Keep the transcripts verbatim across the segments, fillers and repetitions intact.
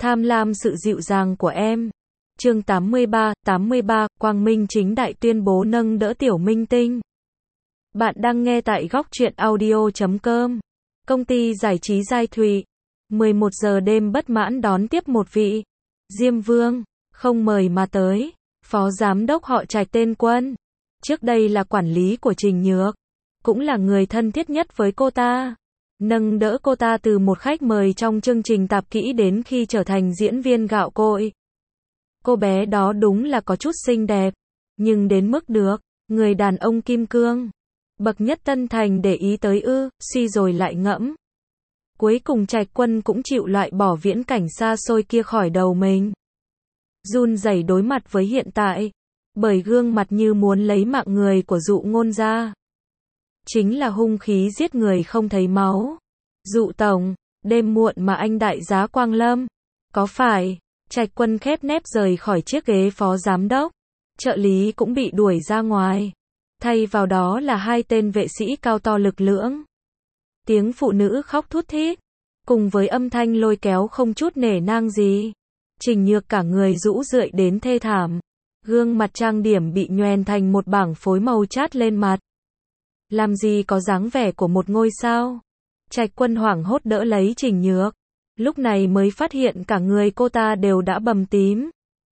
Tham lam sự dịu dàng của em. Chương tám mươi ba, tám mươi ba, Quang Minh chính đại tuyên bố nâng đỡ tiểu minh tinh. Bạn đang nghe tại góc truyện audio chấm com. Công ty giải trí Giai Thụy. mười một giờ đêm bất mãn đón tiếp một vị Diêm Vương, không mời mà tới, phó giám đốc họ Trạch tên Quân. Trước đây là quản lý của Trình Nhược, cũng là người thân thiết nhất với cô ta. Nâng đỡ cô ta từ một khách mời trong chương trình tạp kỹ đến khi trở thành diễn viên gạo cội. Cô bé đó đúng là có chút xinh đẹp, nhưng đến mức được người đàn ông kim cương bậc nhất Tân Thành để ý tới ư, suy rồi lại ngẫm. Cuối cùng Trạch Quân cũng chịu loại bỏ viễn cảnh xa xôi kia khỏi đầu mình. Run rẩy đối mặt với hiện tại, bởi gương mặt như muốn lấy mạng người của Dụ Ngôn ra. Chính là hung khí giết người không thấy máu. Dụ tổng, đêm muộn mà anh đại giá Quang Lâm, có phải? Trạch Quân khép nép rời khỏi chiếc ghế phó giám đốc. Trợ lý cũng bị đuổi ra ngoài. Thay vào đó là hai tên vệ sĩ cao to lực lưỡng. Tiếng phụ nữ khóc thút thít, cùng với âm thanh lôi kéo không chút nể nang gì. Trình Nhược cả người rũ rượi đến thê thảm. Gương mặt trang điểm bị nhoèn thành một bảng phối màu chát lên mặt. Làm gì có dáng vẻ của một ngôi sao. Trạch Quân hoảng hốt đỡ lấy Trình Nhược. Lúc này mới phát hiện cả người cô ta đều đã bầm tím.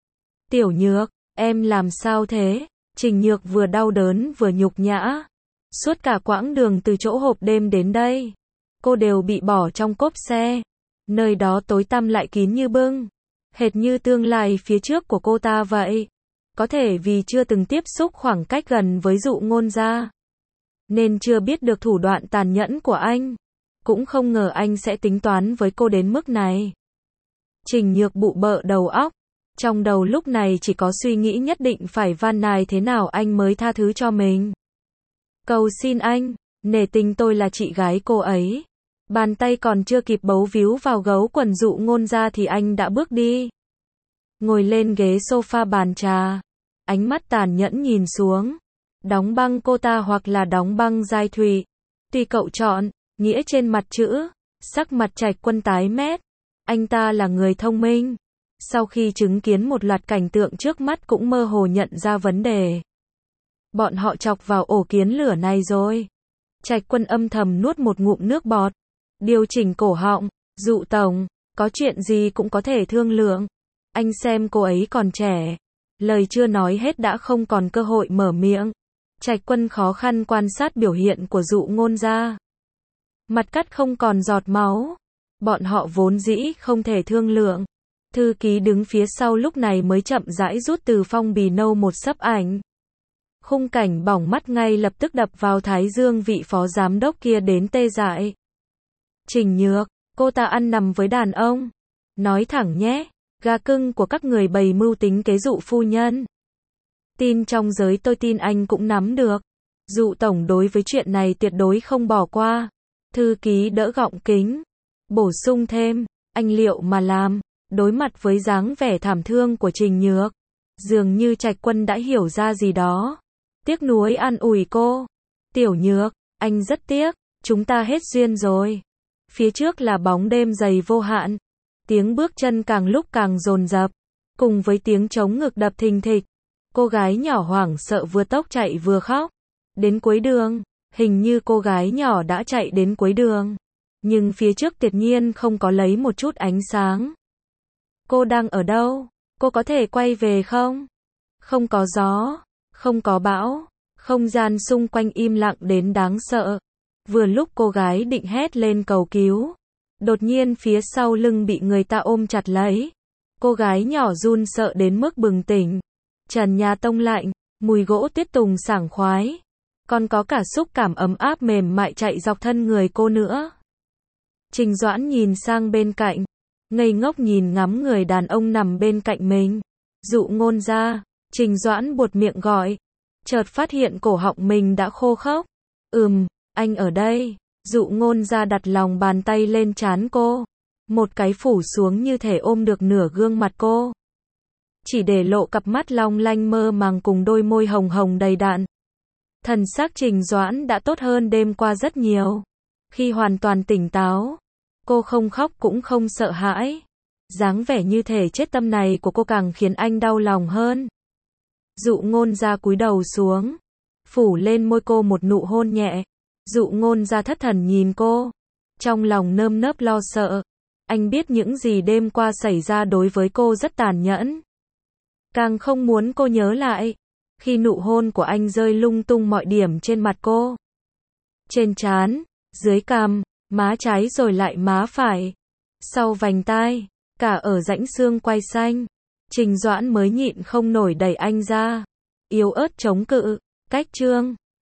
Tiểu Nhược, em làm sao thế? Trình Nhược vừa đau đớn vừa nhục nhã. Suốt cả quãng đường từ chỗ hộp đêm đến đây, cô đều bị bỏ trong cốp xe. Nơi đó tối tăm lại kín như bưng, hệt như tương lai phía trước của cô ta vậy. Có thể vì chưa từng tiếp xúc khoảng cách gần với Dụ Ngôn ra, nên chưa biết được thủ đoạn tàn nhẫn của anh. Cũng không ngờ anh sẽ tính toán với cô đến mức này. Trình Nhược bụ bợ đầu óc. Trong đầu lúc này chỉ có suy nghĩ nhất định phải van nài thế nào anh mới tha thứ cho mình. Cầu xin anh, nể tình tôi là chị gái cô ấy. Bàn tay còn chưa kịp bấu víu vào gấu quần Dụ Ngôn ra thì anh đã bước đi. Ngồi lên ghế sofa bàn trà. Ánh mắt tàn nhẫn nhìn xuống. Đóng băng cô ta hoặc là đóng băng Giai Thụy. Tùy cậu chọn. Nghĩa trên mặt chữ. Sắc mặt Trạch Quân tái mét. Anh ta là người thông minh. Sau khi chứng kiến một loạt cảnh tượng trước mắt cũng mơ hồ nhận ra vấn đề. Bọn họ chọc vào ổ kiến lửa này rồi. Trạch Quân âm thầm nuốt một ngụm nước bọt. Điều chỉnh cổ họng. Dụ tổng, có chuyện gì cũng có thể thương lượng. Anh xem cô ấy còn trẻ. Lời chưa nói hết đã không còn cơ hội mở miệng. Trạch Quân khó khăn quan sát biểu hiện của Dụ Ngôn ra. Mặt cắt không còn giọt máu. Bọn họ vốn dĩ không thể thương lượng. Thư ký đứng phía sau lúc này mới chậm rãi rút từ phong bì nâu một sấp ảnh. Khung cảnh bỏng mắt ngay lập tức đập vào thái dương vị phó giám đốc kia đến tê dại. Trình Nhược, cô ta ăn nằm với đàn ông. Nói thẳng nhé, gà cưng của các người bày mưu tính kế Dụ phu nhân. Tin trong giới tôi tin anh cũng nắm được. Dụ tổng đối với chuyện này tuyệt đối không bỏ qua. Thư ký đỡ gọng kính. Bổ sung thêm, anh liệu mà làm. Đối mặt với dáng vẻ thảm thương của Trình Nhược, dường như Trạch Quân đã hiểu ra gì đó. Tiếc nuối an ủi cô. Tiểu Nhược, anh rất tiếc, chúng ta hết duyên rồi. Phía trước là bóng đêm dày vô hạn. Tiếng bước chân càng lúc càng dồn dập, cùng với tiếng trống ngực đập thình thịch. Cô gái nhỏ hoảng sợ vừa tốc chạy vừa khóc. Đến cuối đường, hình như cô gái nhỏ đã chạy đến cuối đường. Nhưng phía trước tuyệt nhiên không có lấy một chút ánh sáng. Cô đang ở đâu? Cô có thể quay về không? Không có gió, không có bão, không gian xung quanh im lặng đến đáng sợ. Vừa lúc cô gái định hét lên cầu cứu, đột nhiên phía sau lưng bị người ta ôm chặt lấy. Cô gái nhỏ run sợ đến mức bừng tỉnh. Trần nhà tông lạnh, mùi gỗ tuyết tùng sảng khoái. Còn có cả xúc cảm ấm áp mềm mại chạy dọc thân người cô nữa. Trình Doãn nhìn sang bên cạnh, ngây ngốc nhìn ngắm người đàn ông nằm bên cạnh mình. Dụ Ngôn ra. Trình Doãn buột miệng gọi. Chợt phát hiện cổ họng mình đã khô khốc. Ừm, anh ở đây. Dụ Ngôn ra đặt lòng bàn tay lên trán cô. Một cái phủ xuống như thể ôm được nửa gương mặt cô. Chỉ để lộ cặp mắt long lanh mơ màng cùng đôi môi hồng hồng đầy đặn. Thần sắc Trình Doãn đã tốt hơn đêm qua rất nhiều. Khi hoàn toàn tỉnh táo, cô không khóc cũng không sợ hãi. Dáng vẻ như thể chết tâm này của cô càng khiến anh đau lòng hơn. Dụ Ngôn Gia cúi đầu xuống, phủ lên môi cô một nụ hôn nhẹ. Dụ Ngôn Gia thất thần nhìn cô, trong lòng nơm nớp lo sợ. Anh biết những gì đêm qua xảy ra đối với cô rất tàn nhẫn. Càng không muốn cô nhớ lại. Khi nụ hôn của anh rơi lung tung mọi điểm trên mặt cô. Trên trán, dưới cằm, má trái rồi lại má phải. Sau vành tai, cả ở rãnh xương quai xanh. Trình Doãn mới nhịn không nổi đẩy anh ra. Yếu ớt chống cự, cách trương.